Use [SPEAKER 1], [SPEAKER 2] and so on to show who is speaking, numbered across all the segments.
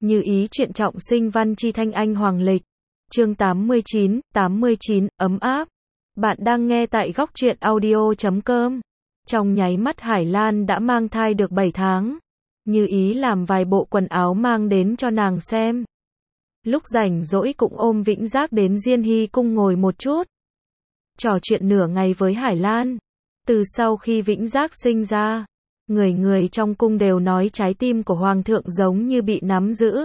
[SPEAKER 1] Như ý truyện trọng sinh văn chi thanh anh hoàng lịch. Chương 89, ấm áp. Bạn đang nghe tại góc truyện audio.com. Trong nháy mắt Hải Lan đã mang thai được 7 tháng. Như ý làm vài bộ quần áo mang đến cho nàng xem. Lúc rảnh rỗi cũng ôm Vĩnh Giác đến Diên Hy cung ngồi một chút. Trò chuyện nửa ngày với Hải Lan. Từ sau khi Vĩnh Giác sinh ra, người người trong cung đều nói trái tim của Hoàng thượng giống như bị nắm giữ.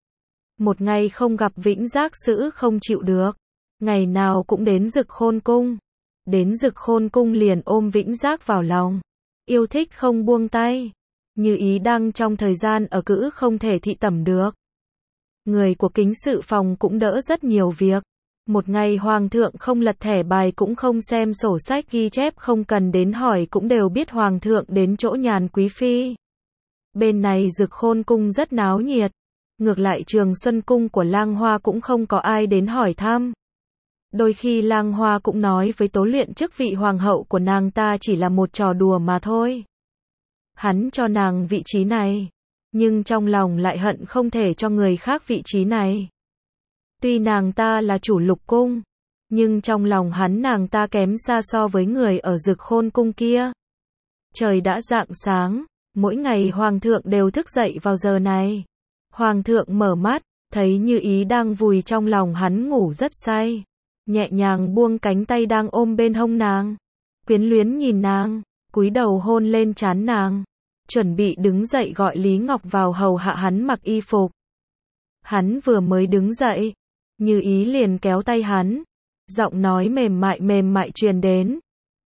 [SPEAKER 1] Một ngày không gặp Vĩnh Giác Sữ không chịu được. Ngày nào cũng đến Dực Khôn cung. Đến Dực Khôn cung liền ôm Vĩnh Giác vào lòng. Yêu thích không buông tay. Như ý đang trong thời gian ở cữ không thể thị tẩm được. Người của kính sự phòng cũng đỡ rất nhiều việc. Một ngày Hoàng thượng không lật thẻ bài cũng không xem sổ sách ghi chép không cần đến hỏi cũng đều biết Hoàng thượng đến chỗ nhàn quý phi. Bên này Dực Khôn cung rất náo nhiệt. Ngược lại Trường Xuân cung của Lang Hoa cũng không có ai đến hỏi thăm. Đôi khi Lang Hoa cũng nói với Tố Luyện chức vị hoàng hậu của nàng ta chỉ là một trò đùa mà thôi. Hắn cho nàng vị trí này, nhưng trong lòng lại hận không thể cho người khác vị trí này. Tuy nàng ta là chủ Lục cung, nhưng trong lòng hắn nàng ta kém xa so với người ở Dực Khôn cung kia. Trời đã rạng sáng, mỗi ngày Hoàng thượng đều thức dậy vào giờ này. Hoàng thượng mở mắt, thấy Như ý đang vùi trong lòng hắn ngủ rất say. Nhẹ nhàng buông cánh tay đang ôm bên hông nàng. Quyến luyến nhìn nàng, cúi đầu hôn lên trán nàng. Chuẩn bị đứng dậy gọi Lý Ngọc vào hầu hạ hắn mặc y phục. Hắn vừa mới đứng dậy, Như ý liền kéo tay hắn. Giọng nói mềm mại truyền đến.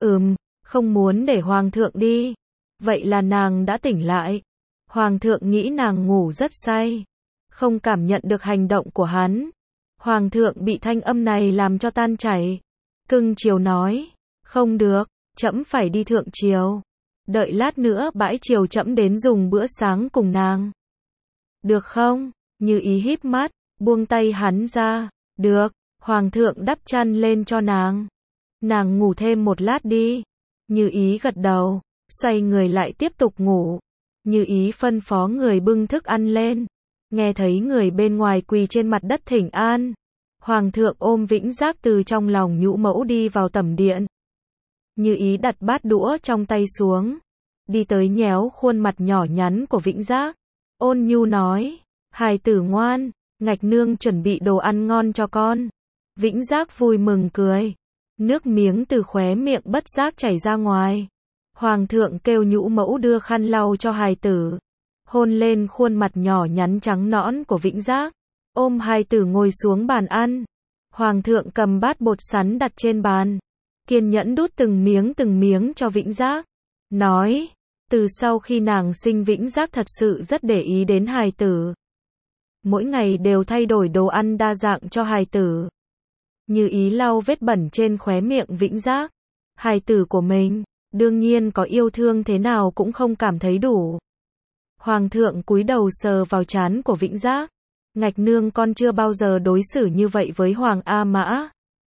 [SPEAKER 1] Không muốn để Hoàng thượng đi. Vậy là nàng đã tỉnh lại. Hoàng thượng nghĩ nàng ngủ rất say, không cảm nhận được hành động của hắn. Hoàng thượng bị thanh âm này làm cho tan chảy. Cưng chiều nói, không được, trẫm phải đi thượng triều. Đợi lát nữa bãi triều trẫm đến dùng bữa sáng cùng nàng. Được không? Như ý híp mắt, buông tay hắn ra. Được, Hoàng thượng đắp chăn lên cho nàng. Nàng ngủ thêm một lát đi. Như ý gật đầu, xoay người lại tiếp tục ngủ. Như ý phân phó người bưng thức ăn lên. Nghe thấy người bên ngoài quỳ trên mặt đất thỉnh an. Hoàng thượng ôm Vĩnh Giác từ trong lòng nhũ mẫu đi vào tẩm điện. Như ý đặt bát đũa trong tay xuống. Đi tới nhéo khuôn mặt nhỏ nhắn của Vĩnh Giác. Ôn nhu nói, hài tử ngoan, ngạch nương chuẩn bị đồ ăn ngon cho con. Vĩnh Giác vui mừng cười. Nước miếng từ khóe miệng bất giác chảy ra ngoài. Hoàng thượng kêu nhũ mẫu đưa khăn lau cho hài tử. Hôn lên khuôn mặt nhỏ nhắn trắng nõn của Vĩnh Giác. Ôm hài tử ngồi xuống bàn ăn. Hoàng thượng cầm bát bột sắn đặt trên bàn. Kiên nhẫn đút từng miếng cho Vĩnh Giác. Nói, từ sau khi nàng sinh Vĩnh Giác thật sự rất để ý đến hài tử. Mỗi ngày đều thay đổi đồ ăn đa dạng cho hài tử. Như ý lau vết bẩn trên khóe miệng Vĩnh Giác. Hài tử của mình, đương nhiên có yêu thương thế nào cũng không cảm thấy đủ. Hoàng thượng cúi đầu sờ vào trán của Vĩnh Giác. Ngạch nương con chưa bao giờ đối xử như vậy với Hoàng A Mã.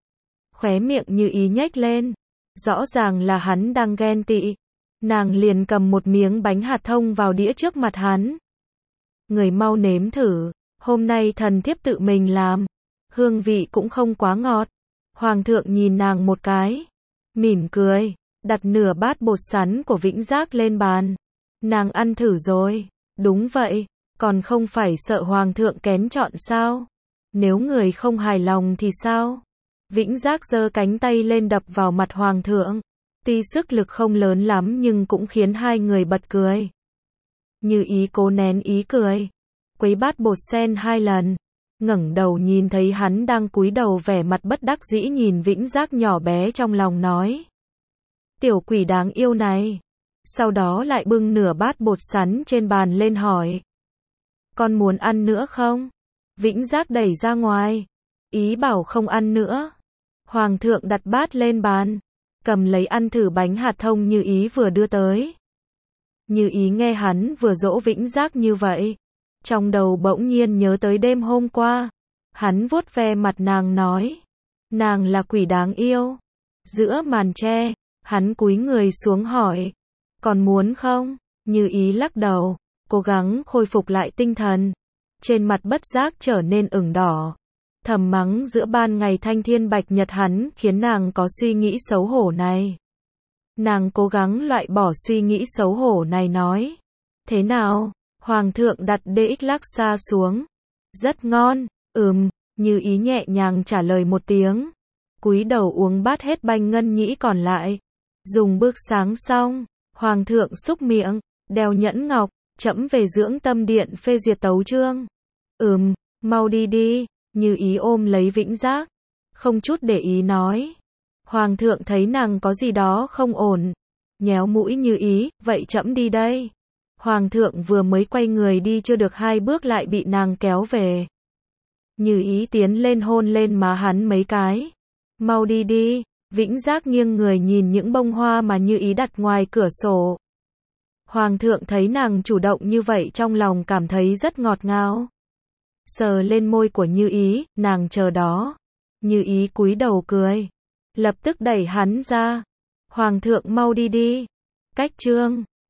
[SPEAKER 1] Khóe miệng Như ý nhếch lên. Rõ ràng là hắn đang ghen tị. Nàng liền cầm một miếng bánh hạt thông vào đĩa trước mặt hắn. Người mau nếm thử. Hôm nay thần thiếp tự mình làm. Hương vị cũng không quá ngọt. Hoàng thượng nhìn nàng một cái. Mỉm cười. Đặt nửa bát bột sắn của Vĩnh Giác lên bàn. Nàng ăn thử rồi. Đúng vậy. Còn không phải sợ Hoàng thượng kén chọn sao? Nếu người không hài lòng thì sao? Vĩnh Giác giơ cánh tay lên đập vào mặt Hoàng thượng. Tuy sức lực không lớn lắm nhưng cũng khiến hai người bật cười. Như ý cố nén ý cười. Quấy bát bột sen 2 lần. Ngẩng đầu nhìn thấy hắn đang cúi đầu vẻ mặt bất đắc dĩ nhìn Vĩnh Giác nhỏ bé trong lòng nói. Tiểu quỷ đáng yêu này. Sau đó lại bưng nửa bát bột sắn trên bàn lên hỏi. Con muốn ăn nữa không? Vĩnh Giác đẩy ra ngoài. Ý bảo không ăn nữa. Hoàng thượng đặt bát lên bàn. Cầm lấy ăn thử bánh hạt thông Như ý vừa đưa tới. Như ý nghe hắn vừa dỗ Vĩnh Giác như vậy. Trong đầu bỗng nhiên nhớ tới đêm hôm qua. Hắn vuốt ve mặt nàng nói. Nàng là quỷ đáng yêu. Giữa màn tre, hắn cúi người xuống hỏi. Còn muốn không? Như ý lắc đầu, cố gắng khôi phục lại tinh thần. trên mặt bất giác trở nên ửng đỏ. Thầm mắng giữa ban ngày thanh thiên bạch nhật hắn khiến nàng có suy nghĩ xấu hổ này. Nàng cố gắng loại bỏ suy nghĩ xấu hổ này nói. Thế nào? Hoàng thượng đặt DX Laksa xuống. Rất ngon, Như Ý nhẹ nhàng trả lời một tiếng. Cúi đầu uống bát hết banh ngân nhĩ còn lại. Dùng bước sáng xong, Hoàng thượng xúc miệng, đeo nhẫn ngọc, trẫm về dưỡng tâm điện phê duyệt tấu chương. Mau đi đi, Như Ý ôm lấy Vĩnh Giác, không chút để ý nói. Hoàng thượng thấy nàng có gì đó không ổn, nhéo mũi Như Ý, vậy trẫm đi đây. Hoàng thượng vừa mới quay người đi chưa được 2 bước lại bị nàng kéo về. Như Ý tiến lên hôn lên má hắn mấy cái. Mau đi đi, Vĩnh Giác nghiêng người nhìn những bông hoa mà Như Ý đặt ngoài cửa sổ. Hoàng thượng thấy nàng chủ động như vậy trong lòng cảm thấy rất ngọt ngào. Sờ lên môi của Như Ý, nàng chờ đó. Như Ý cúi đầu cười, lập tức đẩy hắn ra. Hoàng thượng mau đi đi. Cách chương